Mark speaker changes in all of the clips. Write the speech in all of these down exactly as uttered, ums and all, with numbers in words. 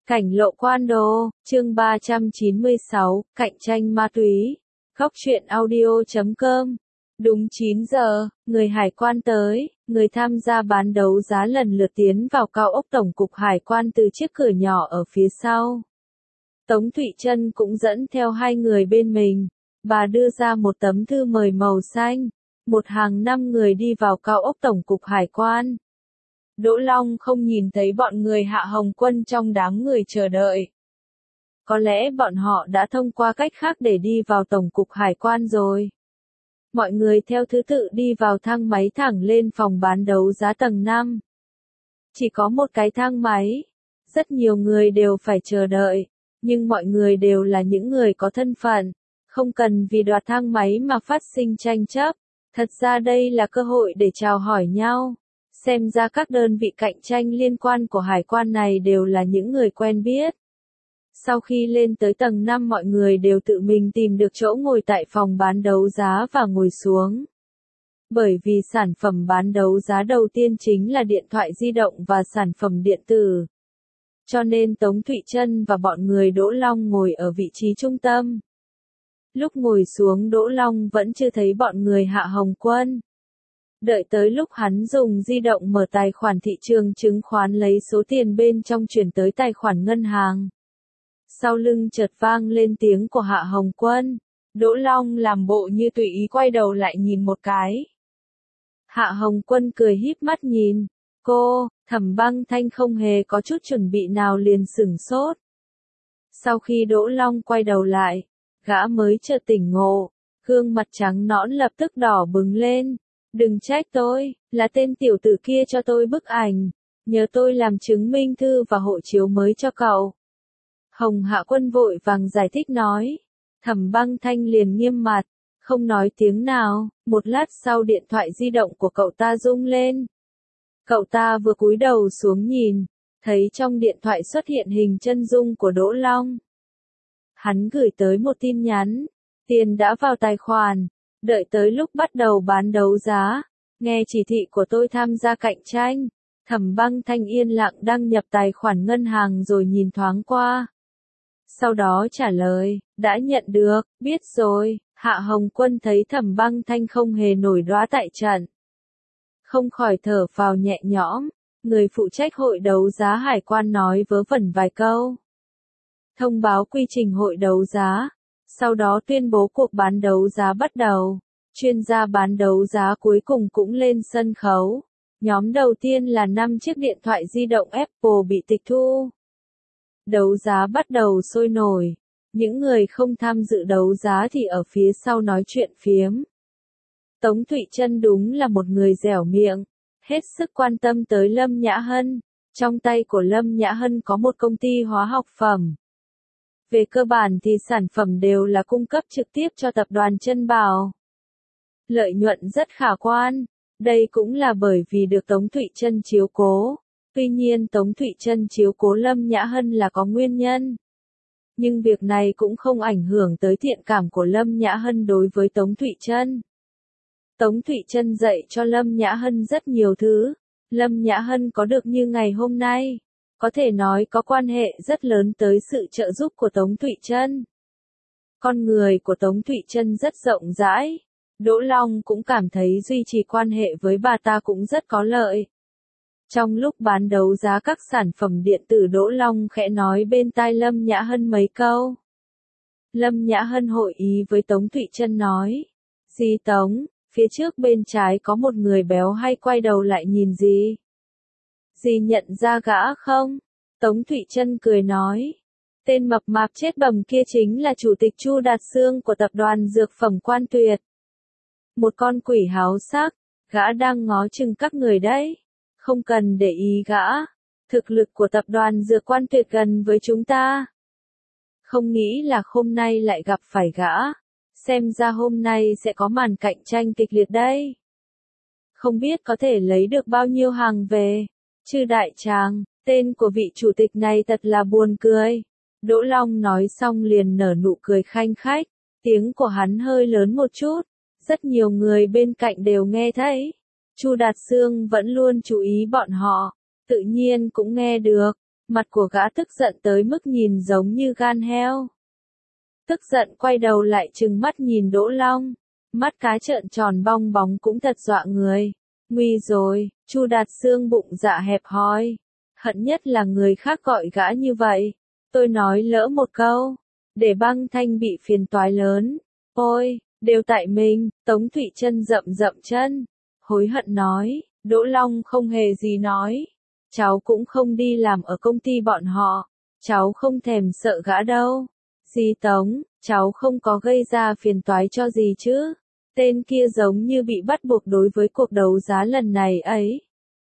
Speaker 1: Cảnh lộ quan đồ, chương ba trăm chín mươi sáu, cạnh tranh ma túy. Góc truyện audio chấm com. Đúng chín giờ, người hải quan tới, người tham gia bán đấu giá lần lượt tiến vào cao ốc tổng cục hải quan từ chiếc cửa nhỏ ở phía sau. Tống Thụy Trân cũng dẫn theo hai người bên mình. Bà đưa ra một tấm thư mời màu xanh. Một hàng năm người đi vào cao ốc tổng cục hải quan. Đỗ Long không nhìn thấy bọn người Hạ Hồng Quân trong đám người chờ đợi. Có lẽ bọn họ đã thông qua cách khác để đi vào tổng cục hải quan rồi. Mọi người theo thứ tự đi vào thang máy thẳng lên phòng bán đấu giá tầng năm. Chỉ có một cái thang máy. Rất nhiều người đều phải chờ đợi. Nhưng mọi người đều là những người có thân phận. Không cần vì đoạt thang máy mà phát sinh tranh chấp. Thật ra đây là cơ hội để chào hỏi nhau. Xem ra các đơn vị cạnh tranh liên quan của hải quan này đều là những người quen biết. Sau khi lên tới tầng năm mọi người đều tự mình tìm được chỗ ngồi tại phòng bán đấu giá và ngồi xuống. Bởi vì sản phẩm bán đấu giá đầu tiên chính là điện thoại di động và sản phẩm điện tử. Cho nên Tống Thụy Trân và bọn người Đỗ Long ngồi ở vị trí trung tâm. Lúc ngồi xuống Đỗ Long vẫn chưa thấy bọn người Hạ Hồng Quân. Đợi tới lúc hắn dùng di động mở tài khoản thị trường chứng khoán lấy số tiền bên trong chuyển tới tài khoản ngân hàng. Sau lưng chợt vang lên tiếng của Hạ Hồng Quân. Đỗ Long làm bộ như tùy ý quay đầu lại nhìn một cái. Hạ Hồng Quân cười híp mắt nhìn. Cô, Thẩm Băng Thanh không hề có chút chuẩn bị nào liền sửng sốt. Sau khi Đỗ Long quay đầu lại, gã mới chợt tỉnh ngộ. Gương mặt trắng nõn lập tức đỏ bừng lên. Đừng trách tôi, là tên tiểu tử kia cho tôi bức ảnh. Nhờ tôi làm chứng minh thư và hộ chiếu mới cho cậu. Hồng Hạ Quân vội vàng giải thích nói. Thẩm Băng Thanh liền nghiêm mặt, không nói tiếng nào. Một lát sau điện thoại di động của cậu ta rung lên. Cậu ta vừa cúi đầu xuống nhìn, thấy trong điện thoại xuất hiện hình chân dung của Đỗ Long. Hắn gửi tới một tin nhắn. Tiền đã vào tài khoản. Đợi tới lúc bắt đầu bán đấu giá, nghe chỉ thị của tôi tham gia cạnh tranh. Thẩm Băng Thanh yên lặng đăng nhập tài khoản ngân hàng rồi nhìn thoáng qua. Sau đó trả lời, đã nhận được, biết rồi. Hạ Hồng Quân thấy Thẩm Băng Thanh không hề nổi đoá tại trận. Không khỏi thở phào nhẹ nhõm, người phụ trách hội đấu giá hải quan nói vớ vẩn vài câu. Thông báo quy trình hội đấu giá. Sau đó tuyên bố cuộc bán đấu giá bắt đầu. Chuyên gia bán đấu giá cuối cùng cũng lên sân khấu. Nhóm đầu tiên là năm chiếc điện thoại di động Apple bị tịch thu. Đấu giá bắt đầu sôi nổi. Những người không tham dự đấu giá thì ở phía sau nói chuyện phiếm. Tống Thụy Trân đúng là một người dẻo miệng. Hết sức quan tâm tới Lâm Nhã Hân. Trong tay của Lâm Nhã Hân có một công ty hóa học phẩm. Về cơ bản thì sản phẩm đều là cung cấp trực tiếp cho tập đoàn Trân Bảo. Lợi nhuận rất khả quan. Đây cũng là bởi vì được Tống Thụy Trân chiếu cố. Tuy nhiên Tống Thụy Trân chiếu cố Lâm Nhã Hân là có nguyên nhân. Nhưng việc này cũng không ảnh hưởng tới thiện cảm của Lâm Nhã Hân đối với Tống Thụy Trân. Tống Thụy Trân dạy cho Lâm Nhã Hân rất nhiều thứ. Lâm Nhã Hân có được như ngày hôm nay. Có thể nói có quan hệ rất lớn tới sự trợ giúp của Tống Thụy Trân. Con người của Tống Thụy Trân rất rộng rãi. Đỗ Long cũng cảm thấy duy trì quan hệ với bà ta cũng rất có lợi. Trong lúc bán đấu giá các sản phẩm điện tử Đỗ Long khẽ nói bên tai Lâm Nhã Hân mấy câu. Lâm Nhã Hân hội ý với Tống Thụy Trân nói. Dì Tống, phía trước bên trái có một người béo hay quay đầu lại nhìn gì? Dì nhận ra gã không? Tống Thụy Trân cười nói. Tên mập mạp chết bầm kia chính là chủ tịch Chu Đạt Sương của tập đoàn Dược phẩm Quan Tuyệt. Một con quỷ háo sắc, gã đang ngó chừng các người đấy. Không cần để ý gã. Thực lực của tập đoàn Dược Quan Tuyệt gần với chúng ta. Không nghĩ là hôm nay lại gặp phải gã. Xem ra hôm nay sẽ có màn cạnh tranh kịch liệt đây. Không biết có thể lấy được bao nhiêu hàng về. Chư đại tràng, tên của vị chủ tịch này thật là buồn cười. Đỗ Long nói xong liền nở nụ cười khanh khách. Tiếng của hắn hơi lớn một chút. Rất nhiều người bên cạnh đều nghe thấy. Chu Đạt Sương vẫn luôn chú ý bọn họ. Tự nhiên cũng nghe được. Mặt của gã tức giận tới mức nhìn giống như gan heo. Tức giận quay đầu lại trừng mắt nhìn Đỗ Long, mắt cá trợn tròn bong bóng cũng thật dọa người. Nguy rồi, Chu Đạt Xương bụng dạ hẹp hòi, hận nhất là người khác gọi gã như vậy. Tôi nói lỡ một câu, để Băng Thanh bị phiền toái lớn. Ôi, đều tại mình. Tống Thụy Trân rậm rậm chân, hối hận nói. Đỗ Long không hề gì nói. Cháu cũng không đi làm ở công ty bọn họ, cháu không thèm sợ gã đâu. Dì Tống, cháu không có gây ra phiền toái cho gì chứ? Tên kia giống như bị bắt buộc đối với cuộc đấu giá lần này ấy.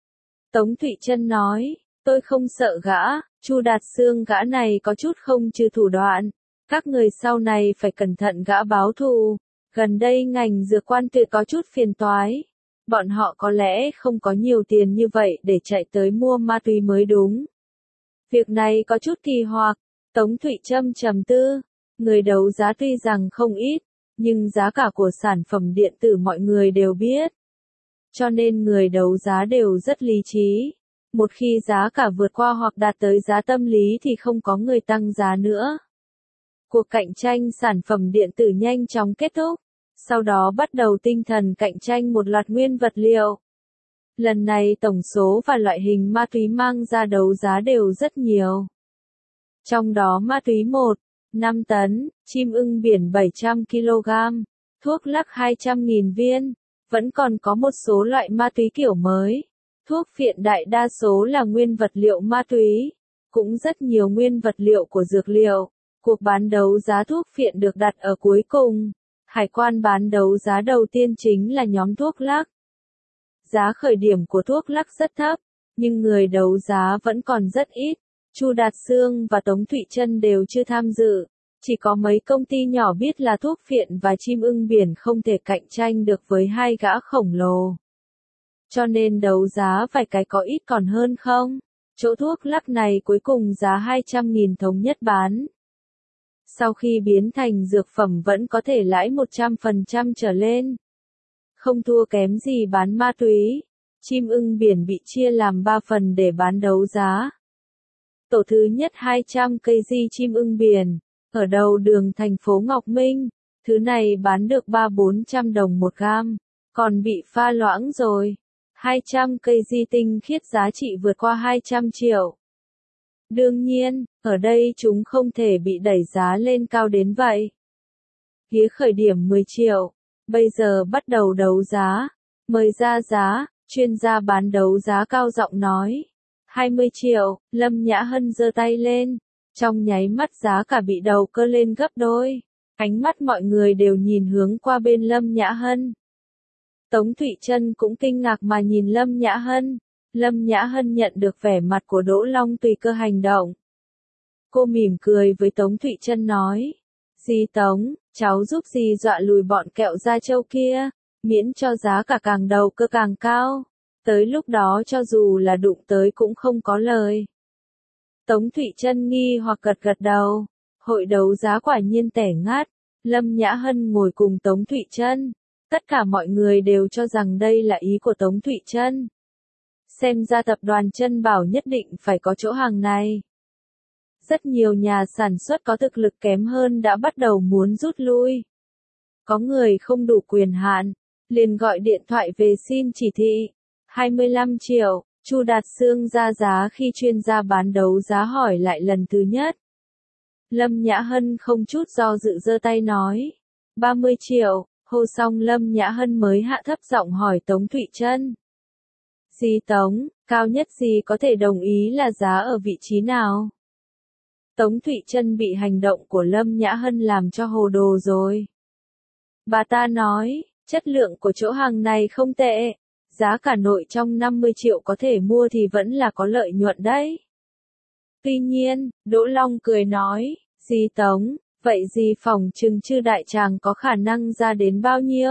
Speaker 1: Tống Thụy Trân nói, tôi không sợ gã, Chu Đạt Xương gã này có chút không trừ thủ đoạn. Các người sau này phải cẩn thận gã báo thù. Gần đây ngành dược quan tuyệt có chút phiền toái. Bọn họ có lẽ không có nhiều tiền như vậy để chạy tới mua ma túy mới đúng. Việc này có chút kỳ hoặc. Tống Thụy Trâm trầm tư. Người đấu giá tuy rằng không ít, nhưng giá cả của sản phẩm điện tử mọi người đều biết. Cho nên người đấu giá đều rất lý trí. Một khi giá cả vượt qua hoặc đạt tới giá tâm lý thì không có người tăng giá nữa. Cuộc cạnh tranh sản phẩm điện tử nhanh chóng kết thúc. Sau đó bắt đầu tinh thần cạnh tranh một loạt nguyên vật liệu. Lần này tổng số và loại hình ma túy mang ra đấu giá đều rất nhiều. Trong đó ma túy một, năm tấn, chim ưng biển bảy trăm ki lô gam, thuốc lắc hai trăm nghìn viên, vẫn còn có một số loại ma túy kiểu mới. Thuốc phiện đại đa số là nguyên vật liệu ma túy, cũng rất nhiều nguyên vật liệu của dược liệu. Cuộc bán đấu giá thuốc phiện được đặt ở cuối cùng. Hải quan bán đấu giá đầu tiên chính là nhóm thuốc lắc. Giá khởi điểm của thuốc lắc rất thấp, nhưng người đấu giá vẫn còn rất ít. Chu Đạt Xương và Tống Thụy Trân đều chưa tham dự. Chỉ có mấy công ty nhỏ biết là thuốc phiện và chim ưng biển không thể cạnh tranh được với hai gã khổng lồ. Cho nên đấu giá vài cái có ít còn hơn không. Chỗ thuốc lắc này cuối cùng giá hai trăm nghìn thống nhất bán. Sau khi biến thành dược phẩm vẫn có thể lãi một trăm phần trăm trở lên. Không thua kém gì bán ma túy. Chim ưng biển bị chia làm ba phần để bán đấu giá. Tổ thứ nhất hai trăm cây chim ưng biển, ở đầu đường thành phố Ngọc Minh. Thứ này bán được ba bốn trăm đồng một gam, còn bị pha loãng rồi. hai trăm cây tinh khiết giá trị vượt qua hai trăm triệu. Đương nhiên, ở đây chúng không thể bị đẩy giá lên cao đến vậy. Ghế khởi điểm mười triệu, bây giờ bắt đầu đấu giá, mời ra giá, chuyên gia bán đấu giá cao giọng nói. hai mươi triệu, Lâm Nhã Hân giơ tay lên, trong nháy mắt giá cả bị đầu cơ lên gấp đôi. Ánh mắt mọi người đều nhìn hướng qua bên Lâm Nhã Hân. Tống Thụy Trân cũng kinh ngạc mà nhìn Lâm Nhã Hân. Lâm Nhã Hân nhận được vẻ mặt của Đỗ Long tùy cơ hành động. Cô mỉm cười với Tống Thụy Trân nói. Dì Tống, cháu giúp dì dọa lùi bọn kẹo da trâu kia, miễn cho giá cả càng đầu cơ càng cao. Tới lúc đó cho dù là đụng tới cũng không có lời. Tống Thụy Trân nghi hoặc gật gật đầu. Hội đấu giá quả nhiên tẻ ngát. Lâm Nhã Hân ngồi cùng Tống Thụy Trân. Tất cả mọi người đều cho rằng đây là ý của Tống Thụy Trân. Xem ra tập đoàn Trân Bảo nhất định phải có chỗ hàng này. Rất nhiều nhà sản xuất có thực lực kém hơn đã bắt đầu muốn rút lui. Có người không đủ quyền hạn, liền gọi điện thoại về xin chỉ thị. hai mươi lăm triệu, Chu Đạt Xương ra giá khi chuyên gia bán đấu giá hỏi lại lần thứ nhất. Lâm Nhã Hân không chút do dự giơ tay nói. ba mươi triệu, hô xong Lâm Nhã Hân mới hạ thấp giọng hỏi Tống Thụy Trân. Dì Tống, cao nhất dì có thể đồng ý là giá ở vị trí nào? Tống Thụy Trân bị hành động của Lâm Nhã Hân làm cho hồ đồ rồi. Bà ta nói, chất lượng của chỗ hàng này không tệ, giá cả nội trong năm mươi triệu có thể mua thì vẫn là có lợi nhuận đấy. Tuy nhiên, Đỗ Long cười nói, dì Tống, vậy dì phỏng chừng Chư Đại Tràng có khả năng ra đến bao nhiêu?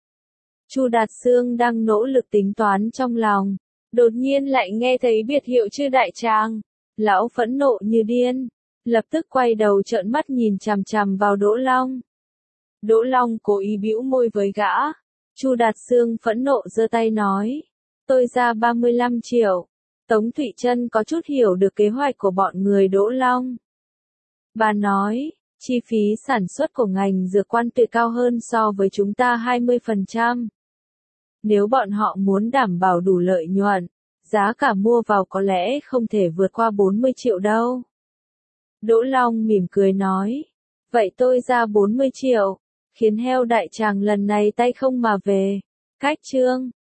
Speaker 1: Chu Đạt Xương đang nỗ lực tính toán trong lòng, đột nhiên lại nghe thấy biệt hiệu Chư Đại Tràng. Lão phẫn nộ như điên, lập tức quay đầu trợn mắt nhìn chằm chằm vào Đỗ Long. Đỗ Long cố ý bĩu môi với gã. Chu Đạt Xương phẫn nộ giơ tay nói, tôi ra ba mươi lăm triệu. Tống Thụy Trân có chút hiểu được kế hoạch của bọn người Đỗ Long. Bà nói, chi phí sản xuất của ngành dược quan tuyệt cao hơn so với chúng ta hai mươi phần trăm. Nếu bọn họ muốn đảm bảo đủ lợi nhuận, giá cả mua vào có lẽ không thể vượt qua bốn mươi triệu đâu. Đỗ Long mỉm cười nói, vậy tôi ra bốn mươi triệu, khiến heo đại tràng lần này tay không mà về. Cách chương